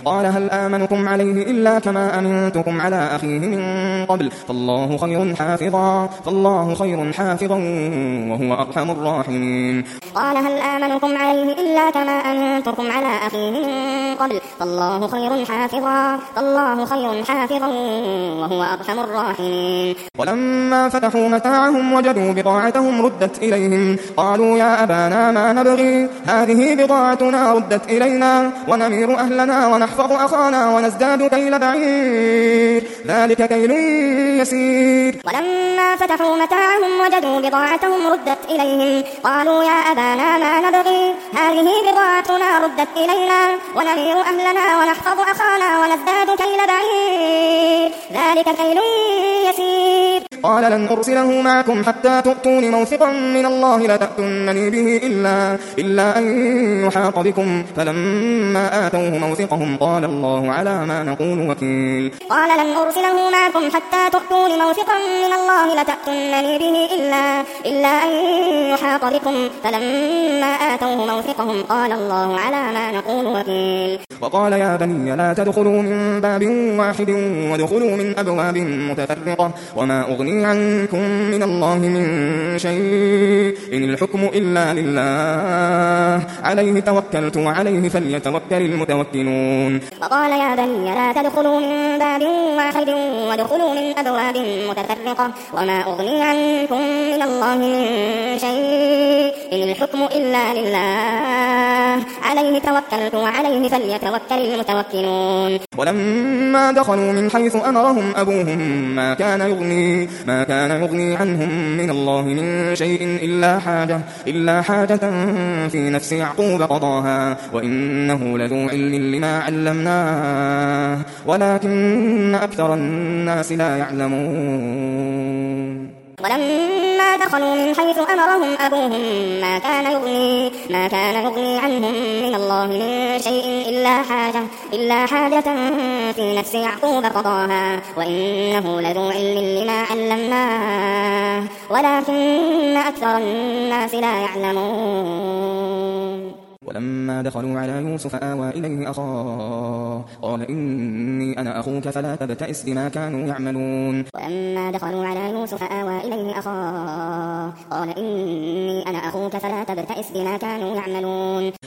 قال هل آمنكم عليه إلا كما أمنتكم على أخيه من قبل فالله خير حافظا وهو أرحم الراحمين قال هل آمنكم عليه إلا كما أمنتكم على أخيه من قبل فالله خير حافظا وهو أرحم الراحمين ولما فتحوا متاعهم وجدوا بضاعتهم ردت إليهم قالوا يا أبانا ما نبغي هذه بضاعتنا ردت إلينا ونمير أهلنا ونحفظ أخانا ونزداد كيل بعير ذلك كيل يسير ولما فتحوا متاعهم وجدوا بضاعتهم ردت إليهم قالوا يا أبانا ما نبغي هذه بضاعتنا ردت إلينا ونمير أهلنا ونحفظ أخانا ونزداد كيل بعير ذلك كيل يسير قال لن أرسله معكم حتى تؤتون موثقا من الله لتأتونني به إلا أن يحاط بكم فلما آتوه موثقهم قال الله على ما نقول وكيل قال لن أرسله معكم حتى تؤتون موثقا من الله لتأتونني به إلا أن يحاط بكم فلما آتوه موثقهم قال الله على ما نقول وكيل وقال يا بني لا تدخلوا من باب واحد وادخلوا من أبواب متفرقة وما أغني عنكم من الله من شيء إن الحكم إلا لله عليه توكلت وعليه فليتوكل المتوكلون وقال يا بني لا تدخلوا من باب واحد وادخلوا من أبواب متفرقة وما أغني عنكم من الله من شيء إن الحكم إلا لله عليه توكلت وعليه فليتوكل المتوكلون ولما دخلوا من حيث أمرهم أبوهم ما كان يغني عنهم من الله من شيء إلا حاجة في نفس يعقوب قضاها وإنه لذو علم لما علمناه ولكن أكثر الناس لا يعلمون ولما دخلوا من حيث أمرهم أبوهم ما كان يغني عنهم من الله من شيء إلا حاجة في نفس يعقوب قضاها وإنه لذو علم لما علمناه ولكن أكثر الناس لا يعلمون ولما دخلوا على يوسف آوى إليه أخاه قال إني أنا أخوك فلا تبتئس بما كانوا يعملون ولما دخلوا على يوسف آوى إليه أخاه قال إني أنا أخوك فلا تبتئس بما كانوا يعملون